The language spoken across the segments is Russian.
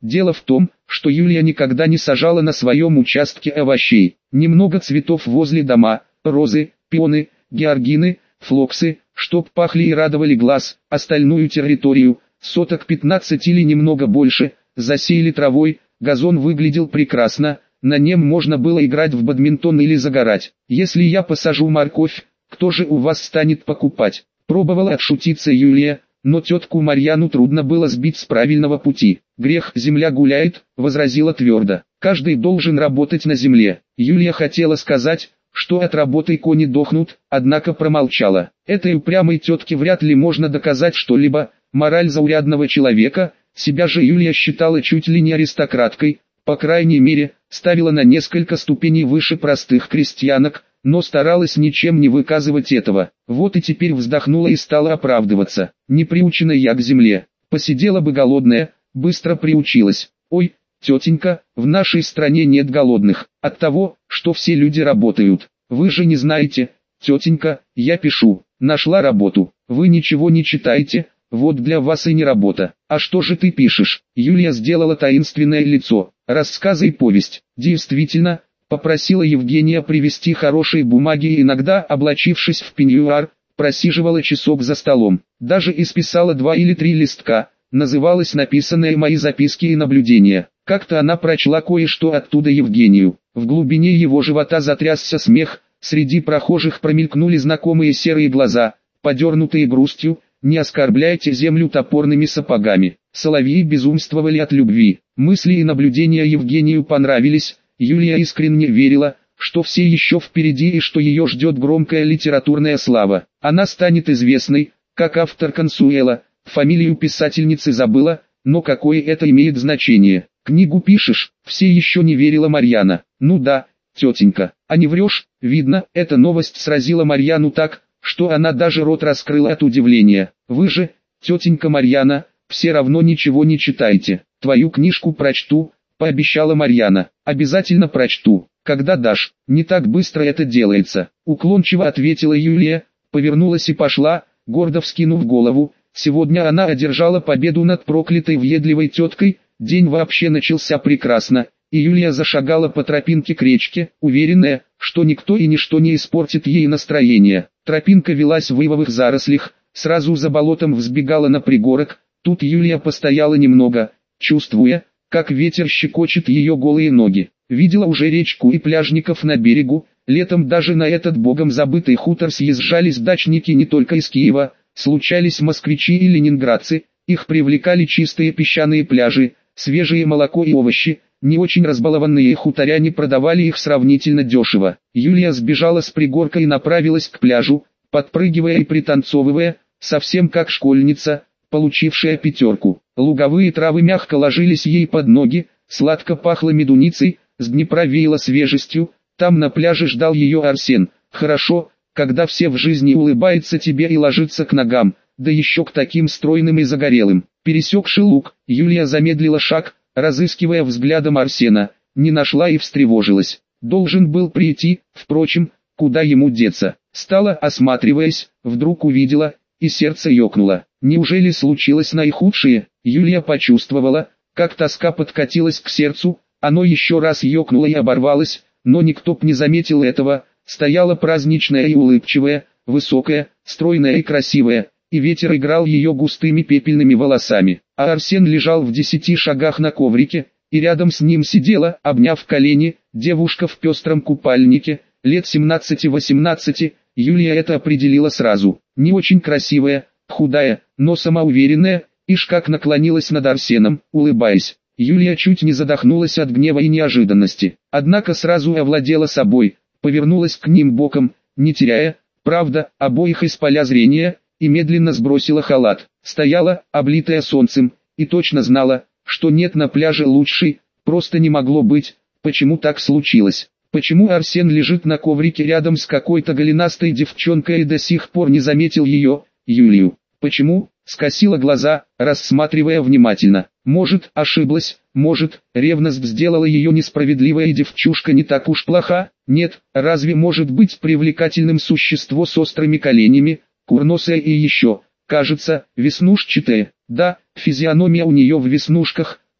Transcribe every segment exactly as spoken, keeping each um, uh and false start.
Дело в том, что Юлия никогда не сажала на своем участке овощей. Немного цветов возле дома, розы, пионы, георгины, флоксы, чтоб пахли и радовали глаз, остальную территорию, соток пятнадцать или немного больше, засеяли травой, газон выглядел прекрасно, на нем можно было играть в бадминтон или загорать. Если я посажу морковь, кто же у вас станет покупать? Пробовала отшутиться Юлия, но тетку Марьяну трудно было сбить с правильного пути. «Грех, земля гуляет», — возразила твердо. «Каждый должен работать на земле». Юлия хотела сказать, что от работы кони дохнут, однако промолчала. Этой упрямой тетке вряд ли можно доказать что-либо, мораль заурядного человека, себя же Юлия считала чуть ли не аристократкой, по крайней мере, ставила на несколько ступеней выше простых крестьянок, но старалась ничем не выказывать этого. Вот и теперь вздохнула и стала оправдываться. Не приучена я к земле. Посидела бы голодная, быстро приучилась. Ой, тетенька, в нашей стране нет голодных, от того, что все люди работают. Вы же не знаете, тетенька, я пишу, нашла работу. Вы ничего не читаете, вот для вас и не работа. А что же ты пишешь? Юлия сделала таинственное лицо. Рассказы и повесть. Действительно, попросила Евгения привезти хорошие бумаги и иногда, облачившись в пеньюар, просиживала часок за столом. Даже исписала два или три листка, называлось написанное «Мои записки и наблюдения». Как-то она прочла кое-что оттуда Евгению. В глубине его живота затрясся смех, среди прохожих промелькнули знакомые серые глаза, подернутые грустью. «Не оскорбляйте землю топорными сапогами». Соловьи безумствовали от любви. Мысли и наблюдения Евгению понравились. Юлия искренне верила, что все еще впереди и что ее ждет громкая литературная слава. Она станет известной, как автор Консуэла. Фамилию писательницы забыла, но какое это имеет значение? Книгу пишешь? Все еще не верила Марьяна. Ну да, тетенька, а не врешь? Видно, эта новость сразила Марьяну так, что она даже рот раскрыла от удивления. Вы же, тетенька Марьяна, все равно ничего не читаете. Твою книжку прочту, пообещала Марьяна. Обязательно прочту. Когда дашь? Не так быстро это делается. Уклончиво ответила Юлия, повернулась и пошла, гордо вскинув голову. Сегодня она одержала победу над проклятой въедливой теткой. День вообще начался прекрасно, и Юлия зашагала по тропинке к речке, уверенная, что никто и ничто не испортит ей настроение. Тропинка велась в ивовых зарослях, сразу за болотом взбегала на пригорок. Тут Юлия постояла немного, чувствуя, как ветер щекочет ее голые ноги. Видела уже речку и пляжников на берегу. Летом даже на этот богом забытый хутор съезжались дачники не только из Киева, случались москвичи и ленинградцы. Их привлекали чистые песчаные пляжи, свежее молоко и овощи. Не очень разбалованные хуторяне продавали их сравнительно дешево. Юлия сбежала с пригорка и направилась к пляжу, подпрыгивая и пританцовывая, совсем как школьница, получившая пятерку. Луговые травы мягко ложились ей под ноги, сладко пахло медуницей, с Днепра веяло свежестью. Там на пляже ждал ее Арсен. Хорошо, когда все в жизни улыбаются тебе и ложатся к ногам, да еще к таким стройным и загорелым. Пересекши луг, Юлия замедлила шаг, разыскивая взглядом Арсена, не нашла и встревожилась. Должен был прийти, впрочем, куда ему деться. Стала осматриваясь, вдруг увидела, и сердце ёкнуло. Неужели случилось наихудшее? Юлия почувствовала, как тоска подкатилась к сердцу, оно еще раз ёкнуло и оборвалось, но никто б не заметил этого. Стояла праздничная и улыбчивая, высокая, стройная и красивая, и ветер играл ее густыми пепельными волосами. А Арсен лежал в десяти шагах на коврике, и рядом с ним сидела, обняв колени, девушка в пестром купальнике, лет семнадцати-восемнадцати. Юлия это определила сразу. Не очень красивая, худая, но самоуверенная, ишь как наклонилась над Арсеном, улыбаясь. Юлия чуть не задохнулась от гнева и неожиданности, однако сразу овладела собой, повернулась к ним боком, не теряя, правда, обоих из поля зрения, и медленно сбросила халат. Стояла, облитая солнцем, и точно знала, что нет на пляже лучшей, просто не могло быть. Почему так случилось? Почему Арсен лежит на коврике рядом с какой-то голенастой девчонкой и до сих пор не заметил ее, Юлию? Почему? Скосила глаза, рассматривая внимательно. Может, ошиблась, может, ревность сделала ее несправедливой и девчушка не так уж плоха? Нет, разве может быть привлекательным существо с острыми коленями, курносое и еще, кажется, веснушчатое? Да, физиономия у нее в веснушках,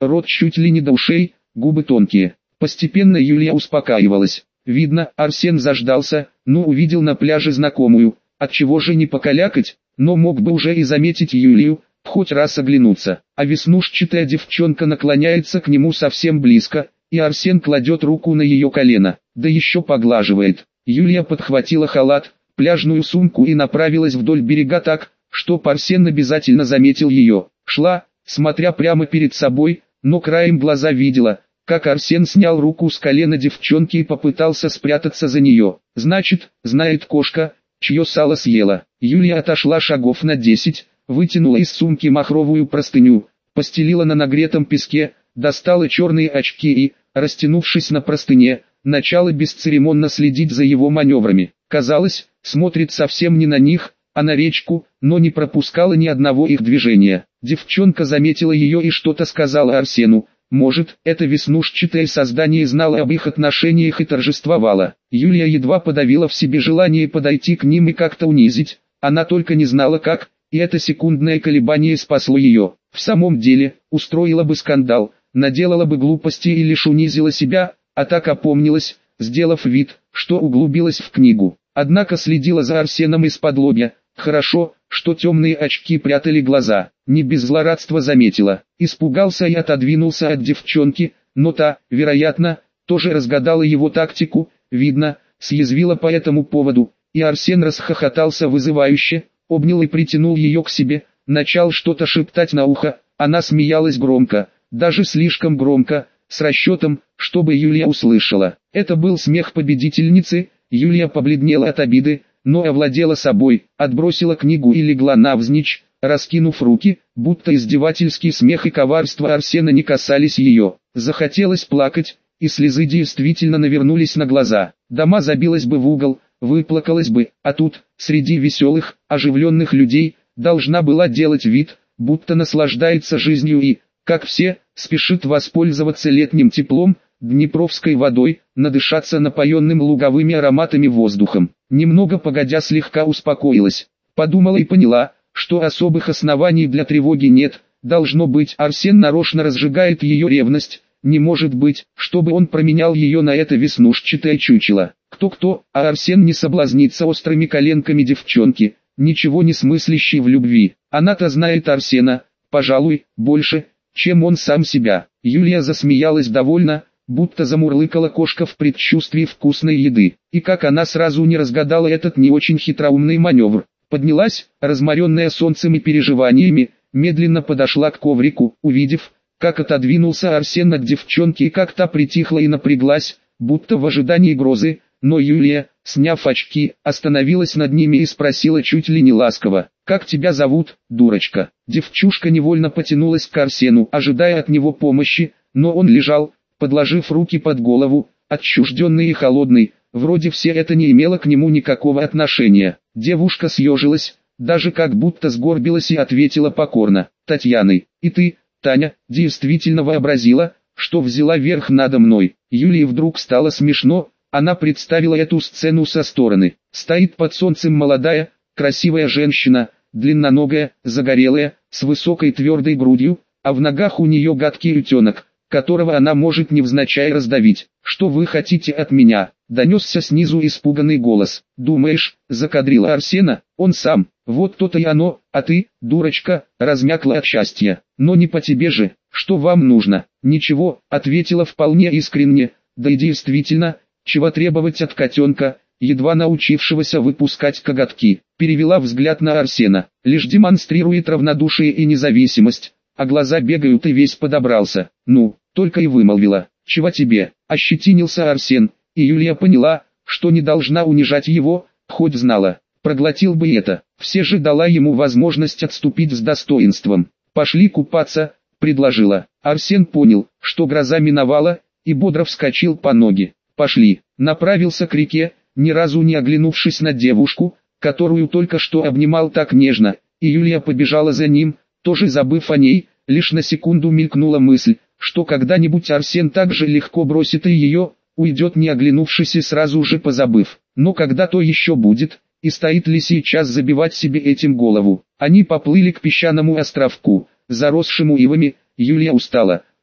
рот чуть ли не до ушей, губы тонкие. Постепенно Юлия успокаивалась. Видно, Арсен заждался, но увидел на пляже знакомую, отчего же не покалякать, но мог бы уже и заметить Юлию, хоть раз оглянуться. А веснушчатая девчонка наклоняется к нему совсем близко, и Арсен кладет руку на ее колено, да еще поглаживает. Юлия подхватила халат, пляжную сумку и направилась вдоль берега так, что Арсен обязательно заметил ее. Шла, смотря прямо перед собой, но краем глаза видела, как Арсен снял руку с колена девчонки и попытался спрятаться за нее. Значит, знает кошка, чье сало съела. Юлия отошла шагов на десять, вытянула из сумки махровую простыню, постелила на нагретом песке, достала черные очки и, растянувшись на простыне, начала бесцеремонно следить за его маневрами. Казалось, смотрит совсем не на них, а на речку, но не пропускала ни одного их движения. Девчонка заметила ее и что-то сказала Арсену. Может, это веснушчатое создание знало об их отношениях и торжествовало. Юлия едва подавила в себе желание подойти к ним и как-то унизить, она только не знала как, и это секундное колебание спасло ее. В самом деле, устроила бы скандал, наделала бы глупости и лишь унизила себя, а так опомнилась, сделав вид, что углубилась в книгу. Однако следила за Арсеном из-под лобья. Хорошо, что темные очки прятали глаза, не без злорадства заметила. Испугался и отодвинулся от девчонки, но та, вероятно, тоже разгадала его тактику, видно, съязвила по этому поводу, и Арсен расхохотался вызывающе, обнял и притянул ее к себе, начал что-то шептать на ухо, она смеялась громко, даже слишком громко, с расчетом, чтобы Юлия услышала. Это был смех победительницы. Юлия побледнела от обиды, но овладела собой, отбросила книгу и легла навзничь, раскинув руки, будто издевательский смех и коварство Арсена не касались ее. Захотелось плакать, и слезы действительно навернулись на глаза. Дома забилась бы в угол, выплакалась бы, а тут, среди веселых, оживленных людей, должна была делать вид, будто наслаждается жизнью и, как все, спешит воспользоваться летним теплом, днепровской водой, надышаться напоенным луговыми ароматами воздухом. Немного погодя слегка успокоилась, подумала и поняла, что особых оснований для тревоги нет, должно быть, Арсен нарочно разжигает ее ревность, не может быть, чтобы он променял ее на это веснушчатое чучело. Кто-кто, а Арсен не соблазнится острыми коленками девчонки, ничего не смыслящей в любви. Она-то знает Арсена, пожалуй, больше, чем он сам себя. Юлия засмеялась довольно, будто замурлыкала кошка в предчувствии вкусной еды. И как она сразу не разгадала этот не очень хитроумный маневр. Поднялась, разморенная солнцем и переживаниями, медленно подошла к коврику, увидев, как отодвинулся Арсен от девчонки и как та притихла и напряглась, будто в ожидании грозы, но Юлия, сняв очки, остановилась над ними и спросила чуть ли не ласково: «Как тебя зовут, дурочка?» Девчушка невольно потянулась к Арсену, ожидая от него помощи, но он лежал, подложив руки под голову, отчужденный и холодный, вроде все это не имело к нему никакого отношения. Девушка съежилась, даже как будто сгорбилась и ответила покорно: «Татьяной, и ты, Таня, действительно вообразила, что взяла верх надо мной». Юлии вдруг стало смешно, она представила эту сцену со стороны. Стоит под солнцем молодая, красивая женщина, длинноногая, загорелая, с высокой твердой грудью, а в ногах у нее гадкий утенок, которого она может невзначай раздавить. «Что вы хотите от меня?» — донесся снизу испуганный голос. «Думаешь, закадрила Арсена? Он сам. Вот то-то и оно, а ты, дурочка, размякла от счастья. Но не по тебе же. Что вам нужно?» «Ничего», — ответила вполне искренне, да и действительно, чего требовать от котенка, едва научившегося выпускать коготки. Перевела взгляд на Арсена, лишь демонстрирует равнодушие и независимость, а глаза бегают и весь подобрался. «Ну», только и вымолвила: «Чего тебе?» Ощетинился Арсен, и Юлия поняла, что не должна унижать его, хоть знала, проглотил бы это. Все же дала ему возможность отступить с достоинством. «Пошли купаться», — предложила. Арсен понял, что гроза миновала, и бодро вскочил по ноги. «Пошли», направился к реке, ни разу не оглянувшись на девушку, которую только что обнимал так нежно, и Юлия побежала за ним, тоже забыв о ней. Лишь на секунду мелькнула мысль, что когда-нибудь Арсен так же легко бросит и ее, уйдет не оглянувшись и сразу же позабыв. Но когда то еще будет, и стоит ли сейчас забивать себе этим голову? Они поплыли к песчаному островку, заросшему ивами. Юлия устала,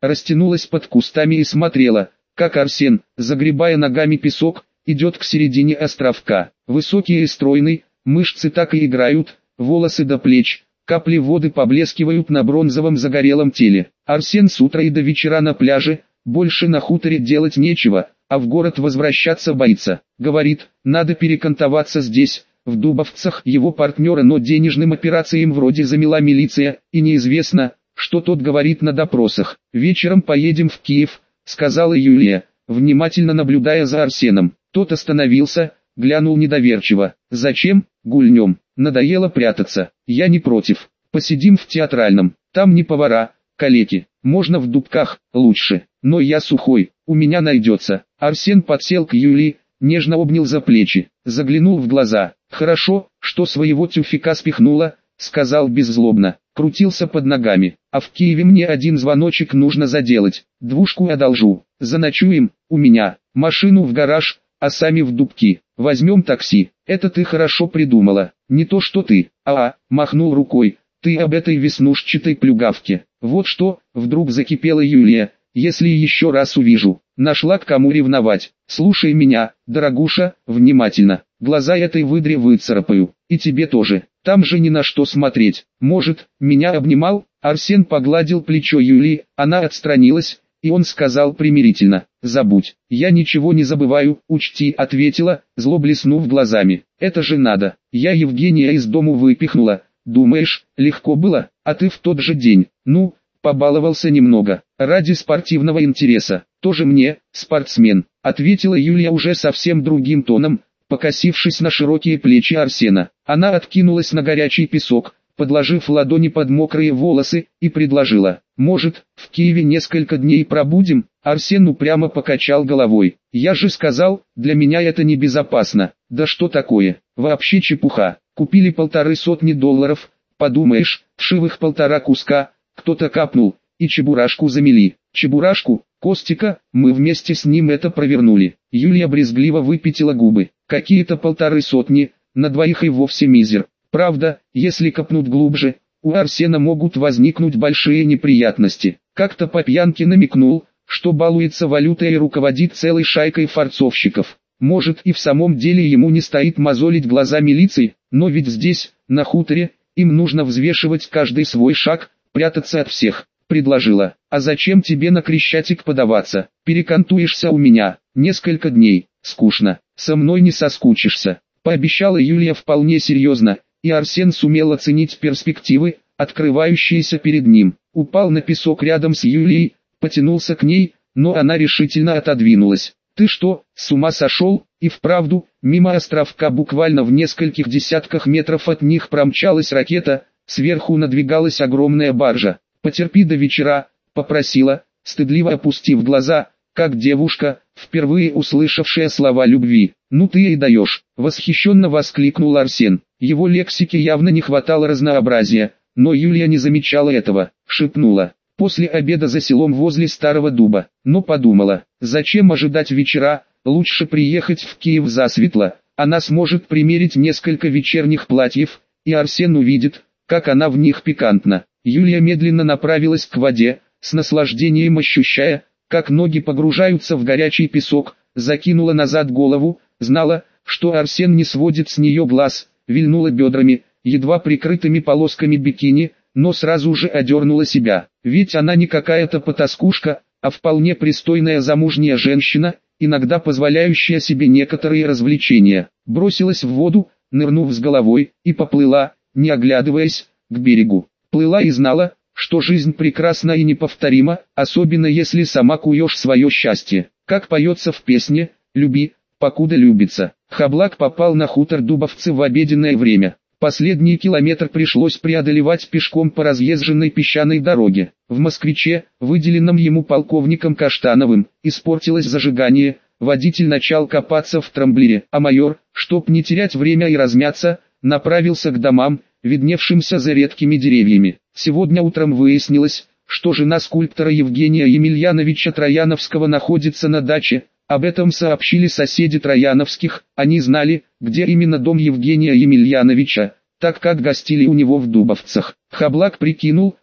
растянулась под кустами и смотрела, как Арсен, загребая ногами песок, идет к середине островка. Высокий и стройный, мышцы так и играют, волосы до плеч, капли воды поблескивают на бронзовом загорелом теле. Арсен с утра и до вечера на пляже, больше на хуторе делать нечего, а в город возвращаться боится. Говорит, надо перекантоваться здесь, в Дубовцах. Его партнера, но денежным операциям вроде замела милиция, и неизвестно, что тот говорит на допросах. «Вечером поедем в Киев», — сказала Юлия, внимательно наблюдая за Арсеном. Тот остановился, глянул недоверчиво. «Зачем? Гульнем. Надоело прятаться. Я не против. Посидим в театральном. Там не повара, калеки. Можно в Дубках, лучше. Но я сухой, у меня найдется». Арсен подсел к Юлии, нежно обнял за плечи, заглянул в глаза. «Хорошо, что своего тюфика спихнула», — сказал беззлобно. Крутился под ногами. «А в Киеве мне один звоночек нужно заделать. Двушку одолжу. Заночуем, у меня. Машину в гараж, а сами в Дубки. Возьмем такси». «Это ты хорошо придумала. Не то что ты». «А-а», махнул рукой. «Ты об этой веснушчатой плюгавке». «Вот что», вдруг закипела Юлия. «Если еще раз увижу, нашла к кому ревновать. Слушай меня, дорогуша, внимательно. Глаза этой выдре выцарапаю. И тебе тоже. Там же ни на что смотреть. Может, меня обнимал?» Арсен погладил плечо Юлии, она отстранилась, и он сказал примирительно: «Забудь, я ничего не забываю, учти», ответила, зло блеснув глазами. «Это же надо, я Евгения из дому выпихнула, думаешь, легко было, а ты в тот же день, ну, побаловался немного, ради спортивного интереса, тоже мне, спортсмен», ответила Юлия уже совсем другим тоном, покосившись на широкие плечи Арсена. Она откинулась на горячий песок, подложив ладони под мокрые волосы, и предложила: «Может, в Киеве несколько дней пробудем?» Арсен упрямо покачал головой. «Я же сказал, для меня это небезопасно». «Да что такое? Вообще чепуха. Купили полторы сотни долларов, подумаешь, вшивых полтора куска, кто-то капнул, и чебурашку замели». «Чебурашку? Костика, мы вместе с ним это провернули». Юлия брезгливо выпятила губы. «Какие-то полторы сотни, на двоих и вовсе мизер. Правда, если копнуть глубже, у Арсена могут возникнуть большие неприятности». Как-то по пьянке намекнул, что балуется валютой и руководит целой шайкой форцовщиков. Может, и в самом деле ему не стоит мозолить глаза милиции, но ведь здесь, на хуторе, им нужно взвешивать каждый свой шаг, прятаться от всех. Предложила: «А зачем тебе на Крещатик подаваться? Перекантуешься у меня. Несколько дней. Скучно. Со мной не соскучишься», пообещала Юлия вполне серьезно, и Арсен сумел оценить перспективы, открывающиеся перед ним. Упал на песок рядом с Юлией, потянулся к ней, но она решительно отодвинулась. «Ты что, с ума сошел?» И вправду, мимо островка буквально в нескольких десятках метров от них промчалась ракета, сверху надвигалась огромная баржа. «Потерпи до вечера», — попросила, стыдливо опустив глаза, как девушка, впервые услышавшая слова любви. «Ну ты и даешь», — восхищенно воскликнул Арсен. Его лексике явно не хватало разнообразия, но Юлия не замечала этого, шепнула: «После обеда за селом возле Старого Дуба». Но подумала: зачем ожидать вечера, лучше приехать в Киев засветло, она сможет примерить несколько вечерних платьев, и Арсен увидит, как она в них пикантна. Юлия медленно направилась к воде, с наслаждением ощущая, как ноги погружаются в горячий песок, закинула назад голову, знала, что Арсен не сводит с нее глаз, вильнула бедрами, едва прикрытыми полосками бикини, но сразу же одернула себя, ведь она не какая-то потаскушка, а вполне пристойная замужняя женщина, иногда позволяющая себе некоторые развлечения. Бросилась в воду, нырнув с головой, и поплыла, не оглядываясь, к берегу. Плыла и знала, что жизнь прекрасна и неповторима, особенно если сама куешь свое счастье. Как поется в песне: «Люби, покуда любится». Хаблак попал на хутор Дубовцы в обеденное время. Последний километр пришлось преодолевать пешком по разъезженной песчаной дороге. В «Москвиче», выделенном ему полковником Каштановым, испортилось зажигание, водитель начал копаться в трамблере, а майор, чтоб не терять время и размяться, направился к домам, видневшимся за редкими деревьями. Сегодня утром выяснилось, что жена скульптора Евгения Емельяновича Трояновского находится на даче. Об этом сообщили соседи Трояновских, они знали, где именно дом Евгения Емельяновича, так как гостили у него в Дубовцах. Хаблак прикинул,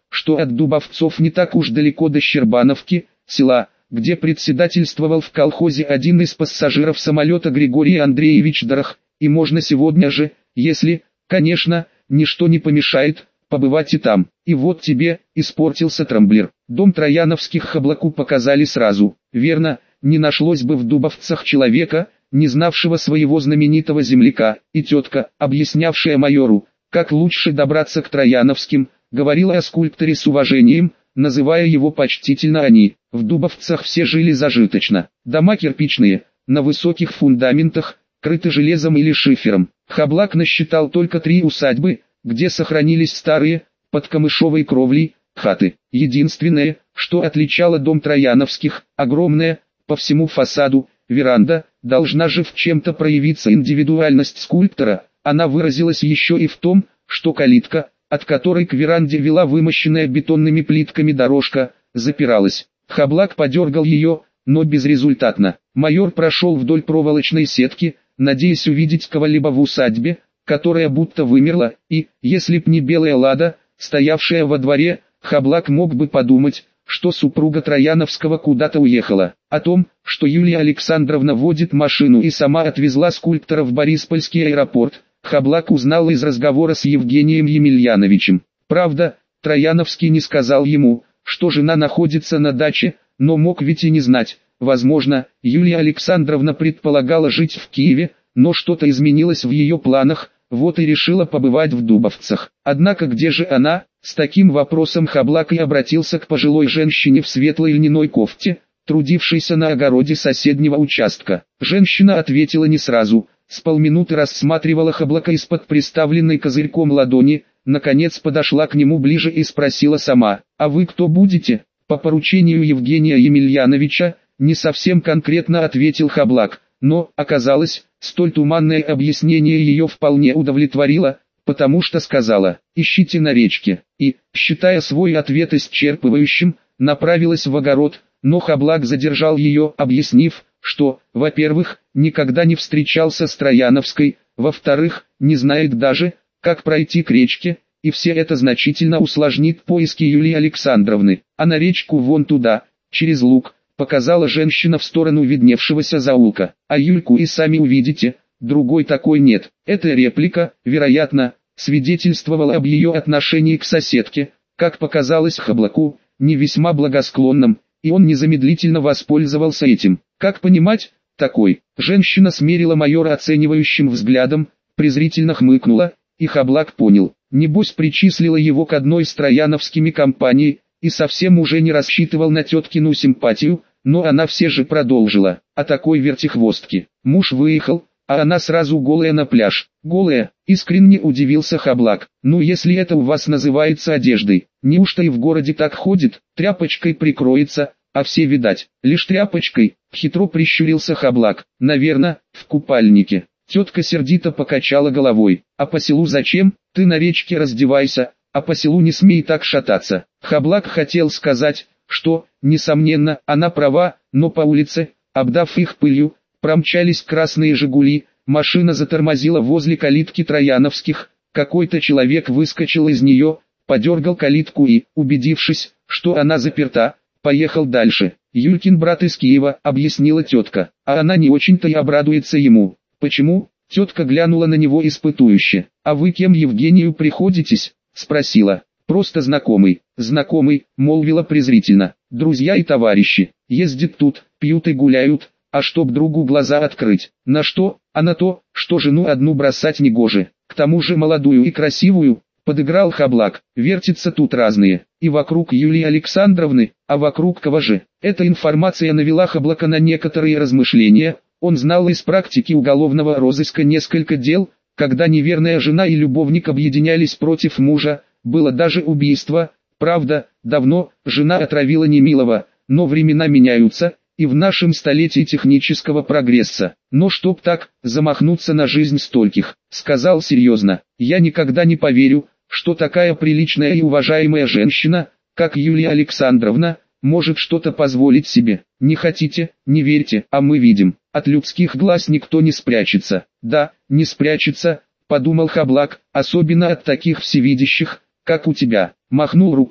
что от Дубовцов не так уж далеко до Щербановки, села, где председательствовал в колхозе один из пассажиров самолета Григорий Андреевич Дорох, и можно сегодня же, если, конечно, ничто не помешает, побывать и там. И вот тебе, испортился трамблер. Дом Трояновских Хаблаку показали сразу. Верно, не нашлось бы в Дубовцах человека, не знавшего своего знаменитого земляка, и тетка, объяснявшая майору, как лучше добраться к Трояновским, говорила о скульпторе с уважением, называя его почтительно они. В Дубовцах все жили зажиточно. Дома кирпичные, на высоких фундаментах, крыты железом или шифером. Хаблак насчитал только три усадьбы, где сохранились старые, под камышовой кровлей, хаты. Единственное, что отличало дом Трояновских, огромная, по всему фасаду, веранда, должна же в чем-то проявиться индивидуальность скульптора. Она выразилась еще и в том, что калитка, от которой к веранде вела вымощенная бетонными плитками дорожка, запиралась. Хаблак подергал ее, но безрезультатно. Майор прошел вдоль проволочной сетки, надеясь увидеть кого-либо в усадьбе, которая будто вымерла, и, если б не белая лада, стоявшая во дворе, Хаблак мог бы подумать, что супруга Трояновского куда-то уехала. О том, что Юлия Александровна водит машину и сама отвезла скульптора в Бориспольский аэропорт, Хаблак узнал из разговора с Евгением Емельяновичем. Правда, Трояновский не сказал ему, что жена находится на даче, но мог ведь и не знать. Возможно, Юлия Александровна предполагала жить в Киеве, но что-то изменилось в ее планах, вот и решила побывать в Дубовцах. Однако где же она? С таким вопросом Хаблак и обратился к пожилой женщине в светлой льняной кофте, трудившейся на огороде соседнего участка. Женщина ответила не сразу, с полминуты рассматривала Хаблака из-под приставленной козырьком ладони, наконец подошла к нему ближе и спросила сама: «А вы кто будете?» «По поручению Евгения Емельяновича», не совсем конкретно ответил Хаблак, но, оказалось, столь туманное объяснение ее вполне удовлетворило, потому что сказала: «Ищите на речке», и, считая свой ответ исчерпывающим, направилась в огород, но Хаблак задержал ее, объяснив, что, во-первых, никогда не встречался с Трояновской, во-вторых, не знает даже, как пройти к речке, и все это значительно усложнит поиски Юлии Александровны. А на речку вон туда, через луг, показала женщина в сторону видневшегося заулка. А Юльку и сами увидите, другой такой нет. Эта реплика, вероятно, свидетельствовала об ее отношении к соседке, как показалось Хаблаку, не весьма благосклонным, и он незамедлительно воспользовался этим. Как понимать, такой? Женщина смерила майора оценивающим взглядом, презрительно хмыкнула, и Хаблак понял, небось причислила его к одной с Трояновскими компанией, и совсем уже не рассчитывал на теткину симпатию, но она все же продолжила: «А такой вертихвостки, муж выехал, а она сразу голая на пляж». «Голая?» — искренне удивился Хаблак. «Ну если это у вас называется одеждой, неужто и в городе так ходит, тряпочкой прикроется, а все видать, лишь тряпочкой?» Хитро прищурился Хаблак. «Наверно, в купальнике». Тетка сердито покачала головой. «А по селу зачем? Ты на речке раздевайся, а по селу не смей так шататься». Хаблак хотел сказать, что, несомненно, она права, но по улице, обдав их пылью, промчались красные «Жигули», машина затормозила возле калитки Трояновских, какой-то человек выскочил из нее, подергал калитку и, убедившись, что она заперта, поехал дальше. «Юлькин брат из Киева», — объяснила тетка, а она не очень-то и обрадуется ему. «Почему?» — тетка глянула на него испытующе. «А вы кем Евгению приходитесь?» — спросила. «Просто знакомый». «Знакомый», — молвила презрительно. «Друзья и товарищи. Ездят тут, пьют и гуляют, а чтоб другу глаза открыть. На что? А на то, что жену одну бросать негоже. К тому же молодую и красивую», — подыграл Хаблак. «Вертятся тут разные. И вокруг Юлии Александровны, а вокруг кого же?» Эта информация навела Хаблака на некоторые размышления. Он знал из практики уголовного розыска несколько дел, когда неверная жена и любовник объединялись против мужа. Было даже убийство. Правда, давно, жена отравила немилого, но времена меняются, и в нашем столетии технического прогресса. Но чтоб так, замахнуться на жизнь стольких, сказал серьезно, я никогда не поверю, что такая приличная и уважаемая женщина, как Юлия Александровна, может что-то позволить себе. Не хотите, не верьте, а мы видим. От людских глаз никто не спрячется. Да, не спрячется, подумал Хаблак, особенно от таких всевидящих, как у тебя. Махнул рукой.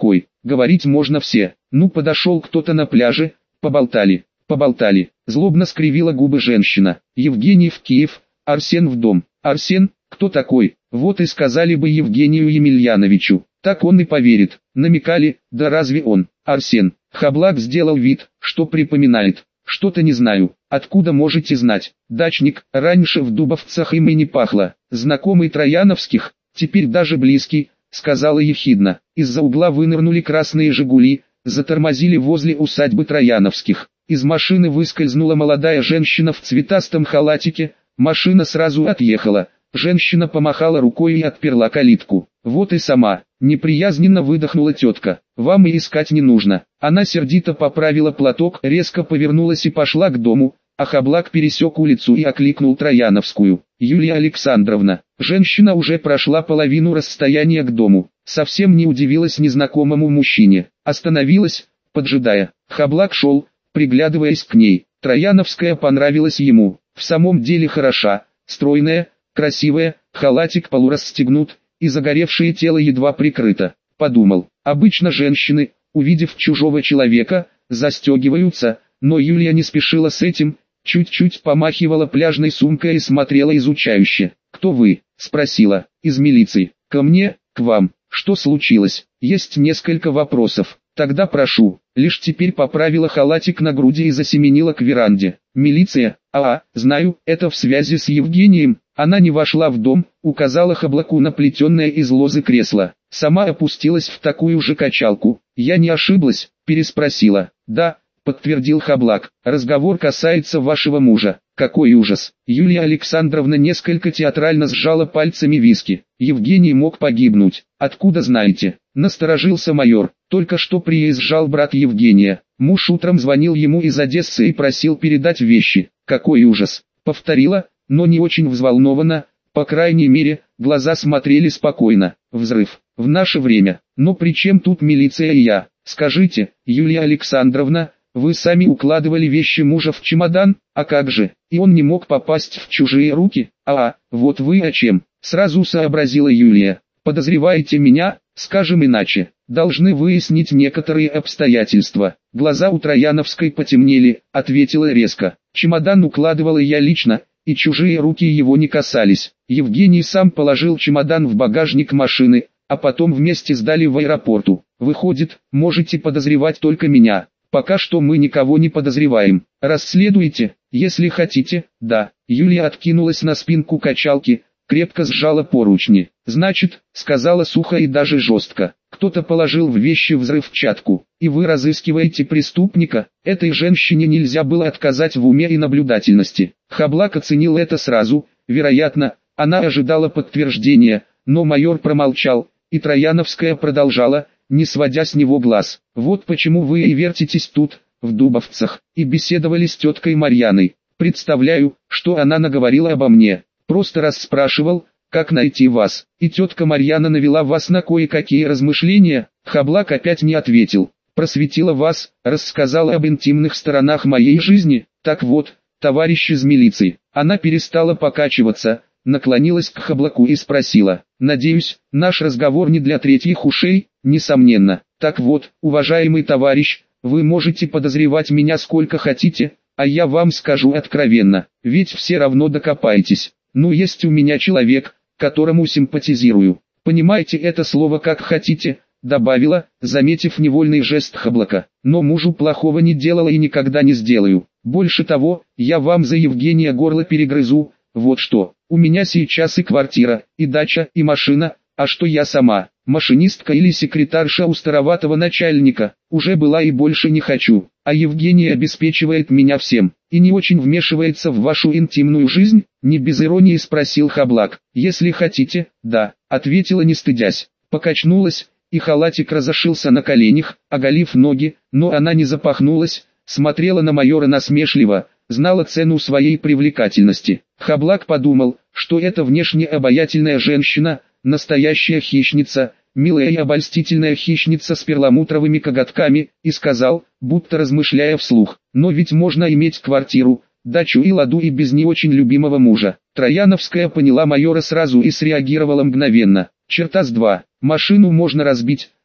говорить можно все. Ну подошел кто-то на пляже, поболтали, поболтали. Злобно скривила губы женщина. Евгений в Киев, Арсен в дом. Арсен, кто такой? Вот и сказали бы Евгению Емельяновичу. Так он и поверит. Намекали, да разве он? Арсен. Хаблак сделал вид, что припоминает. Что-то не знаю. Откуда можете знать? Дачник, раньше в Дубовцах им и не пахло. Знакомый Трояновских, теперь даже близкий, сказала ехидно. Из-за угла вынырнули красные «Жигули», затормозили возле усадьбы Трояновских. Из машины выскользнула молодая женщина в цветастом халатике, машина сразу отъехала. Женщина помахала рукой и отперла калитку. Вот и сама, неприязненно выдохнула тетка. Вам и искать не нужно. Она сердито поправила платок, резко повернулась и пошла к дому, а Хаблак пересек улицу и окликнул Трояновскую. Юлия Александровна. Женщина уже прошла половину расстояния к дому. Совсем не удивилась незнакомому мужчине. Остановилась, поджидая. Хаблак шел, приглядываясь к ней. Трояновская понравилась ему. В самом деле хороша, стройная, красивая, халатик полурасстегнут, и загоревшее тело едва прикрыто. Подумал, обычно женщины, увидев чужого человека, застегиваются, но Юлия не спешила с этим, чуть-чуть помахивала пляжной сумкой и смотрела изучающе. «Кто вы?» – спросила. «Из милиции». «Ко мне, к вам. Что случилось? Есть несколько вопросов». «Тогда прошу». Лишь теперь поправила халатик на груди и засеменила к веранде. «Милиция? А, знаю, это в связи с Евгением». Она не вошла в дом, указала Хаблаку на плетеное из лозы кресло. Сама опустилась в такую же качалку. «Я не ошиблась?» – переспросила. «Да», – подтвердил Хаблак. «Разговор касается вашего мужа». «Какой ужас!» Юлия Александровна несколько театрально сжала пальцами виски. «Евгений мог погибнуть. Откуда знаете?» Насторожился майор. «Только что приезжал брат Евгения. Муж утром звонил ему из Одессы и просил передать вещи». «Какой ужас!» Повторила, но не очень взволнованно, по крайней мере, глаза смотрели спокойно. «Взрыв. В наше время. Но при чем тут милиция и я? Скажите, Юлия Александровна, вы сами укладывали вещи мужа в чемодан, а как же, и он не мог попасть в чужие руки? А, вот вы о чем?» Сразу сообразила Юлия. «Подозреваете меня? Скажем иначе. Должны выяснить некоторые обстоятельства». Глаза у Трояновской потемнели, ответила резко. «Чемодан укладывала я лично, и чужие руки его не касались. Евгений сам положил чемодан в багажник машины, а потом вместе сдали в аэропорту. Выходит, можете подозревать только меня. Пока что мы никого не подозреваем. Расследуйте, если хотите». «Да». Юлия откинулась на спинку качалки, крепко сжала поручни. «Значит», — сказала сухо и даже жестко, «кто-то положил в вещи взрывчатку, и вы разыскиваете преступника». Этой женщине нельзя было отказать в уме и наблюдательности. Хаблак оценил это сразу, вероятно, она ожидала подтверждения, но майор промолчал, и Трояновская продолжала, не сводя с него глаз. «Вот почему вы и вертитесь тут, в Дубовцах, и беседовали с теткой Марьяной. Представляю, что она наговорила обо мне. Просто расспрашивал, как найти вас, и тетка Марьяна навела вас на кое-какие размышления». Хаблак опять не ответил. «Просветила вас, рассказала об интимных сторонах моей жизни. Так вот, товарищ из милиции». Она перестала покачиваться, наклонилась к Хаблаку и спросила: «Надеюсь, наш разговор не для третьих ушей?» «Несомненно. Так вот, уважаемый товарищ, вы можете подозревать меня сколько хотите, а я вам скажу откровенно, ведь все равно докопаетесь. Ну есть у меня человек, которому симпатизирую. Понимаете это слово как хотите», добавила, заметив невольный жест Хаблака. «Но мужу плохого не делала и никогда не сделаю. Больше того, я вам за Евгения горло перегрызу. Вот что, у меня сейчас и квартира, и дача, и машина, а что я сама, машинистка или секретарша у староватого начальника, уже была и больше не хочу. А Евгений обеспечивает меня всем, и не очень вмешивается в вашу интимную жизнь?» Не без иронии спросил Хаблак. «Если хотите, да», ответила не стыдясь. Покачнулась, и халатик разошился на коленях, оголив ноги, но она не запахнулась, смотрела на майора насмешливо, знала цену своей привлекательности. Хаблак подумал, что эта внешне обаятельная женщина, настоящая хищница, милая и обольстительная хищница с перламутровыми коготками, и сказал, будто размышляя вслух: «Но ведь можно иметь квартиру, дачу и ладу и без не очень любимого мужа». Трояновская поняла майора сразу и среагировала мгновенно. «Черта с два, машину можно разбить,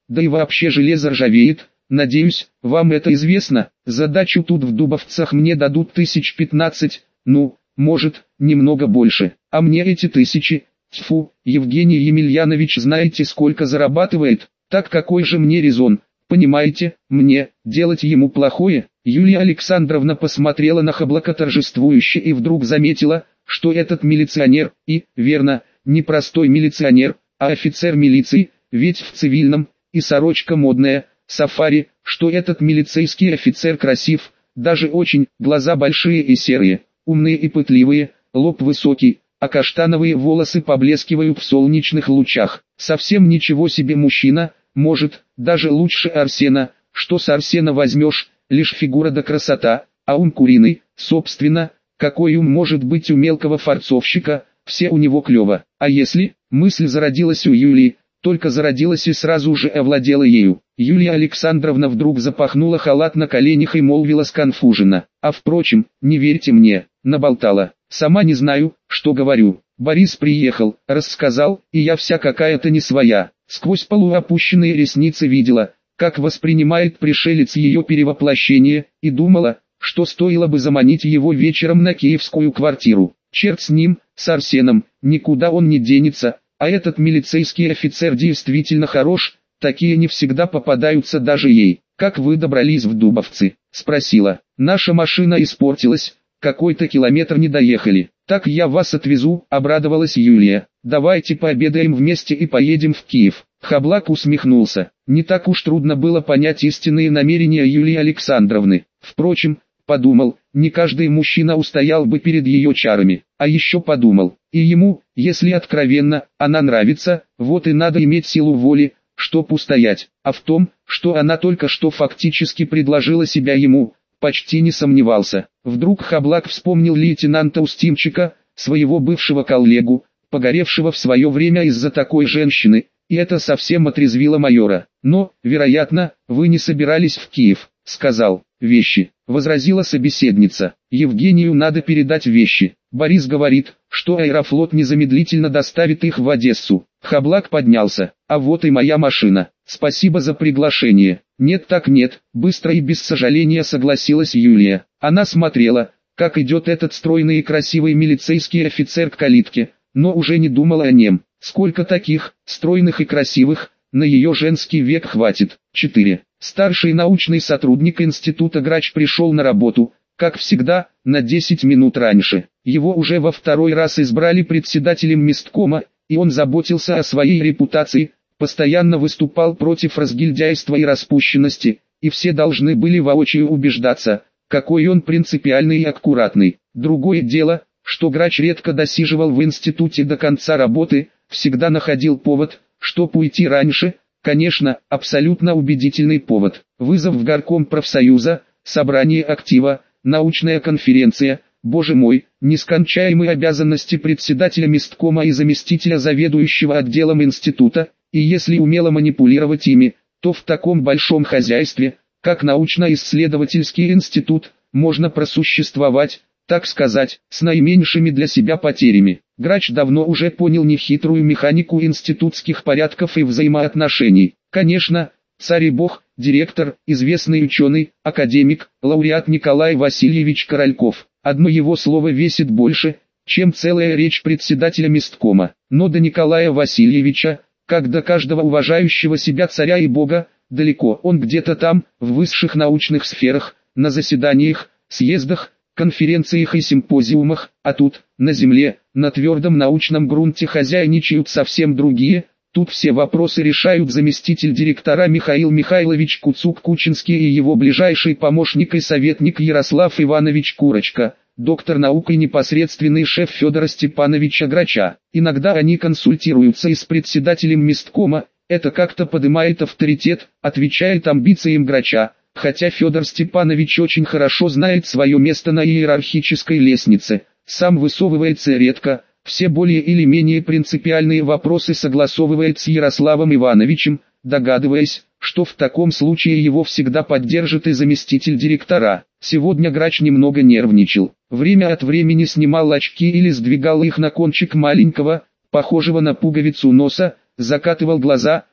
да и вообще железо ржавеет. Надеюсь, вам это известно. Задачу тут в Дубовцах мне дадут тысяч пятнадцать, ну, может, немного больше. А мне эти тысячи, тьфу, Евгений Емельянович знаете сколько зарабатывает, так какой же мне резон, понимаете, мне, делать ему плохое? Юлия Александровна посмотрела на Хаблака торжествующе и вдруг заметила, что этот милиционер, и, верно, не простой милиционер, а офицер милиции, ведь в цивильном, и сорочка модная, сафари, что этот милицейский офицер красив, даже очень, глаза большие и серые, умные и пытливые, лоб высокий, а каштановые волосы поблескивают в солнечных лучах. Совсем ничего себе мужчина, может, даже лучше Арсена, что с Арсена возьмешь, лишь фигура да красота, а ум куриный, собственно, какой ум может быть у мелкого форцовщика, все у него клево. А если, мысль зародилась у Юлии, только зародилась и сразу же овладела ею. Юлия Александровна вдруг запахнула халат на коленях и молвила сконфуженно: «А впрочем, не верьте мне, наболтала, сама не знаю, что говорю. Борис приехал, рассказал, и я вся какая-то не своя». Сквозь полуопущенные ресницы видела, как воспринимает пришелец ее перевоплощение, и думала, что стоило бы заманить его вечером на киевскую квартиру. Черт с ним, с Арсеном, никуда он не денется. А этот милицейский офицер действительно хорош, такие не всегда попадаются даже ей. «Как вы добрались в Дубовцы?» – спросила. «Наша машина испортилась, какой-то километр не доехали». «Так я вас отвезу», – обрадовалась Юлия. «Давайте пообедаем вместе и поедем в Киев». Хаблак усмехнулся. Не так уж трудно было понять истинные намерения Юлии Александровны. Впрочем, подумал, не каждый мужчина устоял бы перед ее чарами. А еще подумал, и ему, если откровенно, она нравится, вот и надо иметь силу воли, чтоб устоять. А в том, что она только что фактически предложила себя ему, почти не сомневался. Вдруг Хаблак вспомнил лейтенанта Устимчика, своего бывшего коллегу, погоревшего в свое время из-за такой женщины, и это совсем отрезвило майора. «Но, вероятно, вы не собирались в Киев», — сказал. «Вещи», — возразила собеседница. «Евгению надо передать вещи. Борис говорит, что Аэрофлот незамедлительно доставит их в Одессу». Хаблак поднялся. «А вот и моя машина. Спасибо за приглашение». «Нет так нет», — быстро и без сожаления согласилась Юлия. Она смотрела, как идет этот стройный и красивый милицейский офицер к калитке, но уже не думала о нем. Сколько таких, стройных и красивых, на ее женский век хватит. четыре. Старший научный сотрудник института Грач пришел на работу, как всегда, на десять минут раньше. Его уже во второй раз избрали председателем месткома, и он заботился о своей репутации, постоянно выступал против разгильдяйства и распущенности, и все должны были воочию убеждаться, какой он принципиальный и аккуратный. Другое дело, что Грач редко досиживал в институте до конца работы, всегда находил повод, чтоб уйти раньше, конечно, абсолютно убедительный повод. Вызов в горком профсоюза, собрание актива, научная конференция, боже мой, нескончаемые обязанности председателя месткома и заместителя заведующего отделом института, и если умело манипулировать ими, то в таком большом хозяйстве, как научно-исследовательский институт, можно просуществовать, так сказать, с наименьшими для себя потерями. Грач давно уже понял нехитрую механику институтских порядков и взаимоотношений. Конечно, царь и бог, директор, известный ученый, академик, лауреат Николай Васильевич Корольков. Одно его слово весит больше, чем целая речь председателя месткома. Но до Николая Васильевича, как до каждого уважающего себя царя и бога, далеко. Он где-то там, в высших научных сферах, на заседаниях, съездах, конференциях и симпозиумах, а тут, на земле, на твердом научном грунте хозяйничают совсем другие. Тут все вопросы решают заместитель директора Михаил Михайлович Куцук-Кучинский и его ближайший помощник и советник Ярослав Иванович Курочка, доктор наук и непосредственный шеф Федора Степановича Грача. Иногда они консультируются и с председателем месткома, это как-то поднимает авторитет, отвечает амбициям Грача. Хотя Федор Степанович очень хорошо знает свое место на иерархической лестнице, сам высовывается редко, все более или менее принципиальные вопросы согласовывает с Ярославом Ивановичем, догадываясь, что в таком случае его всегда поддержит и заместитель директора. Сегодня Грач немного нервничал, время от времени снимал очки или сдвигал их на кончик маленького, похожего на пуговицу носа, закатывал глаза,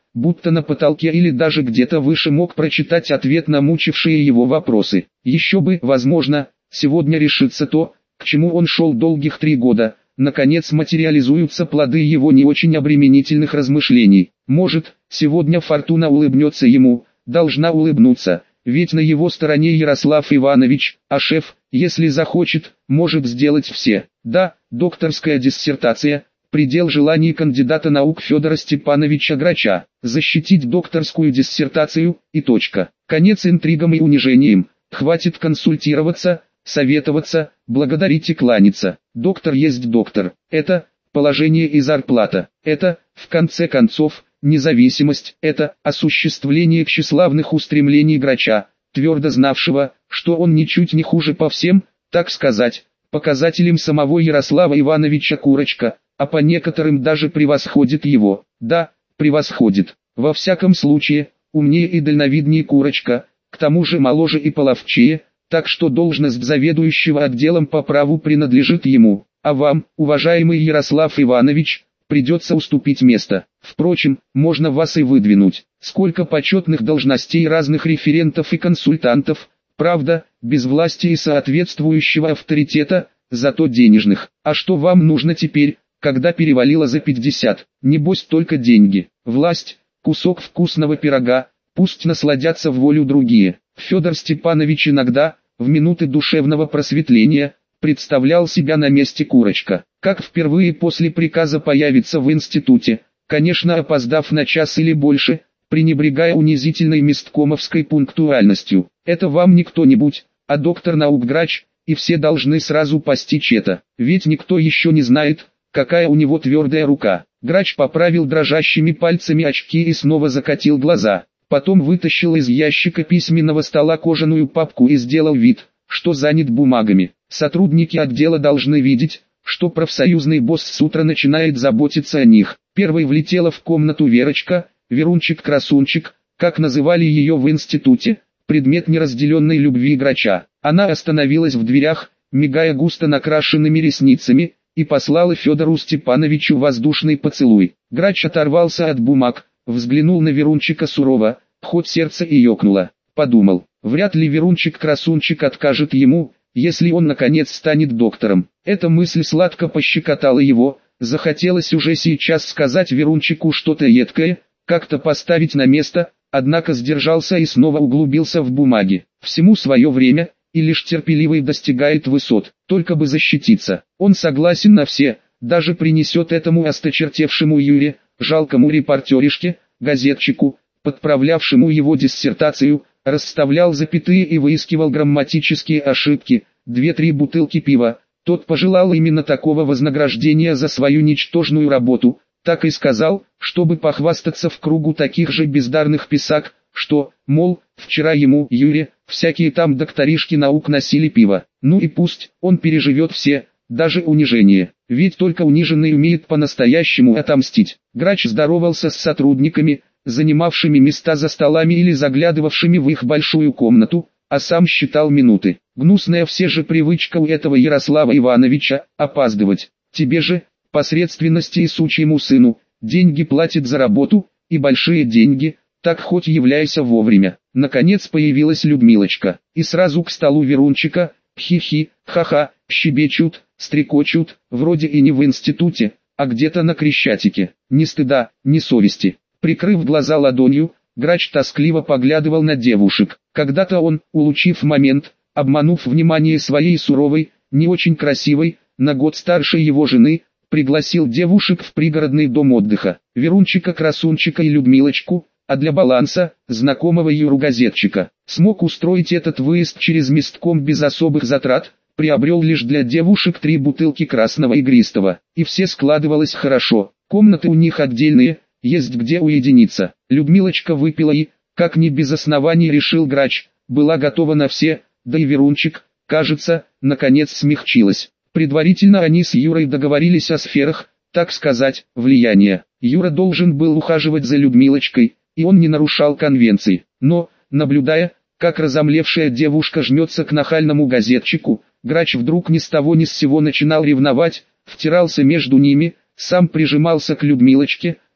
будто на потолке или даже где-то выше мог прочитать ответ на мучившие его вопросы. Еще бы, возможно, сегодня решится то, к чему он шел долгих три года, наконец материализуются плоды его не очень обременительных размышлений. Может, сегодня фортуна улыбнется ему, должна улыбнуться, ведь на его стороне Ярослав Иванович, а шеф, если захочет, может сделать все. Да, докторская диссертация – предел желаний кандидата наук Федора Степановича Грача. Защитить докторскую диссертацию – и точка. Конец интригам и унижениям, хватит консультироваться, советоваться, благодарить и кланяться. Доктор есть доктор. Это положение и зарплата. Это, в конце концов, независимость. Это осуществление тщеславных устремлений Грача, твердо знавшего, что он ничуть не хуже по всем, так сказать, показателям самого Ярослава Ивановича Курочка, а по некоторым даже превосходит его. Да, превосходит. Во всяком случае, умнее и дальновиднее Курочка, к тому же моложе и половчее, так что должность заведующего отделом по праву принадлежит ему, а вам, уважаемый Ярослав Иванович, придется уступить место. Впрочем, можно вас и выдвинуть. Сколько почетных должностей разных референтов и консультантов, правда, без власти и соответствующего авторитета, зато денежных. А что вам нужно теперь, когда перевалило за пятьдесят? Небось только деньги. Власть, кусок вкусного пирога, пусть насладятся в волю другие. Федор Степанович иногда, в минуты душевного просветления, представлял себя на месте Курочка, как впервые после приказа появиться в институте, конечно опоздав на час или больше, пренебрегая унизительной месткомовской пунктуальностью. Это вам не кто-нибудь, а доктор наук Грач, и все должны сразу постичь это, ведь никто еще не знает, какая у него твердая рука. Грач поправил дрожащими пальцами очки и снова закатил глаза. Потом вытащил из ящика письменного стола кожаную папку и сделал вид, что занят бумагами. Сотрудники отдела должны видеть, что профсоюзный босс с утра начинает заботиться о них. Первой влетела в комнату Верочка, Верунчик-красунчик, как называли ее в институте, предмет неразделенной любви Грача. Она остановилась в дверях, мигая густо накрашенными ресницами, и послала Федору Степановичу воздушный поцелуй. Грач оторвался от бумаг, взглянул на Верунчика сурово, хоть сердце и ёкнуло. Подумал, вряд ли Верунчик-красунчик откажет ему, если он наконец станет доктором. Эта мысль сладко пощекотала его, захотелось уже сейчас сказать Верунчику что-то едкое, как-то поставить на место, однако сдержался и снова углубился в бумаги. Всему свое время, и лишь терпеливый достигает высот, только бы защититься. Он согласен на все, даже принесет этому осточертевшему Юре, жалкому репортеришке, газетчику, подправлявшему его диссертацию, расставлял запятые и выискивал грамматические ошибки, две-три бутылки пива. Тот пожелал именно такого вознаграждения за свою ничтожную работу, так и сказал, чтобы похвастаться в кругу таких же бездарных писак, что, мол, вчера ему, Юре, всякие там докторишки наук носили пиво. Ну и пусть, он переживет все, даже унижение, ведь только униженный умеет по-настоящему отомстить. Грач здоровался с сотрудниками, занимавшими места за столами или заглядывавшими в их большую комнату, а сам считал минуты. Гнусная все же привычка у этого Ярослава Ивановича – опаздывать. Тебе же, посредственности и сучьему сыну, деньги платят за работу, и большие деньги, так хоть являйся вовремя. Наконец появилась Людмилочка, и сразу к столу Верунчика, хи-хи, ха-ха, щебечут, стрекочут, вроде и не в институте, а где-то на Крещатике. Ни стыда, ни совести. Прикрыв глаза ладонью, Грач тоскливо поглядывал на девушек. Когда-то он, улучив момент, обманув внимание своей суровой, не очень красивой, на год старше его жены, пригласил девушек в пригородный дом отдыха. Верунчика, Красунчика и Людмилочку, а для баланса, знакомого Юру-газетчика. Смог устроить этот выезд через местком без особых затрат, приобрел лишь для девушек три бутылки красного игристого. И все складывалось хорошо, комнаты у них отдельные, есть где уединиться. Людмилочка выпила и, как ни без оснований решил Грач, была готова на все, да и Верунчик, кажется, наконец смягчилась. Предварительно они с Юрой договорились о сферах, так сказать, влияния. Юра должен был ухаживать за Людмилочкой, и он не нарушал конвенций. Но, наблюдая, как разомлевшая девушка жмется к нахальному газетчику, Грач вдруг ни с того ни с сего начинал ревновать, втирался между ними, сам прижимался к Людмилочке,